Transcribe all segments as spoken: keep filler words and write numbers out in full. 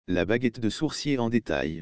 La baguette de sourcier en détail.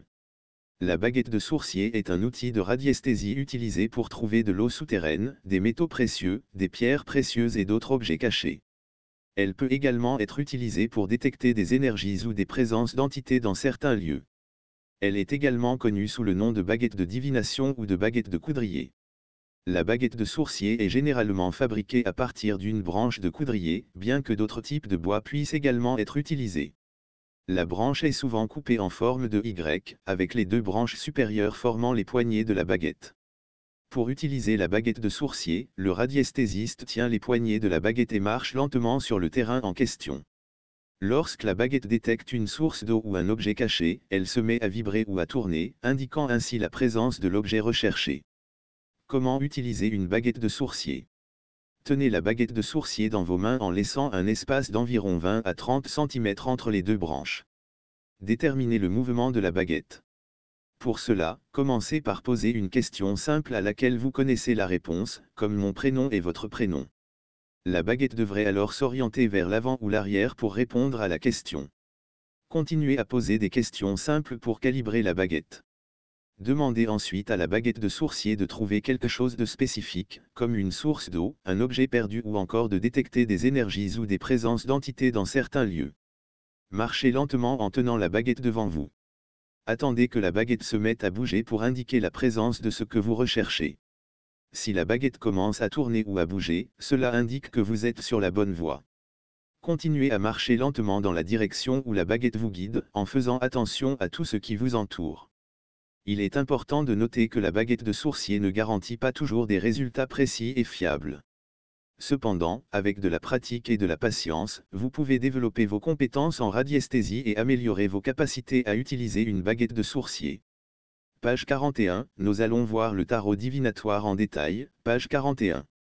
La baguette de sourcier est un outil de radiesthésie utilisé pour trouver de l'eau souterraine, des métaux précieux, des pierres précieuses et d'autres objets cachés. Elle peut également être utilisée pour détecter des énergies ou des présences d'entités dans certains lieux. Elle est également connue sous le nom de baguette de divination ou de baguette de coudrier. La baguette de sourcier est généralement fabriquée à partir d'une branche de coudrier, bien que d'autres types de bois puissent également être utilisés. La branche est souvent coupée en forme de Y, avec les deux branches supérieures formant les poignées de la baguette. Pour utiliser la baguette de sourcier, le radiesthésiste tient les poignées de la baguette et marche lentement sur le terrain en question. Lorsque la baguette détecte une source d'eau ou un objet caché, elle se met à vibrer ou à tourner, indiquant ainsi la présence de l'objet recherché. Comment utiliser une baguette de sourcier? Tenez la baguette de sourcier dans vos mains en laissant un espace d'environ vingt à trente centimètres entre les deux branches. Déterminez le mouvement de la baguette. Pour cela, commencez par poser une question simple à laquelle vous connaissez la réponse, comme mon prénom et votre prénom. La baguette devrait alors s'orienter vers l'avant ou l'arrière pour répondre à la question. Continuez à poser des questions simples pour calibrer la baguette. Demandez ensuite à la baguette de sourcier de trouver quelque chose de spécifique, comme une source d'eau, un objet perdu ou encore de détecter des énergies ou des présences d'entités dans certains lieux. Marchez lentement en tenant la baguette devant vous. Attendez que la baguette se mette à bouger pour indiquer la présence de ce que vous recherchez. Si la baguette commence à tourner ou à bouger, cela indique que vous êtes sur la bonne voie. Continuez à marcher lentement dans la direction où la baguette vous guide, en faisant attention à tout ce qui vous entoure. Il est important de noter que la baguette de sourcier ne garantit pas toujours des résultats précis et fiables. Cependant, avec de la pratique et de la patience, vous pouvez développer vos compétences en radiesthésie et améliorer vos capacités à utiliser une baguette de sourcier. Page quarante et un, nous allons voir le tarot divinatoire en détail, page quarante et un.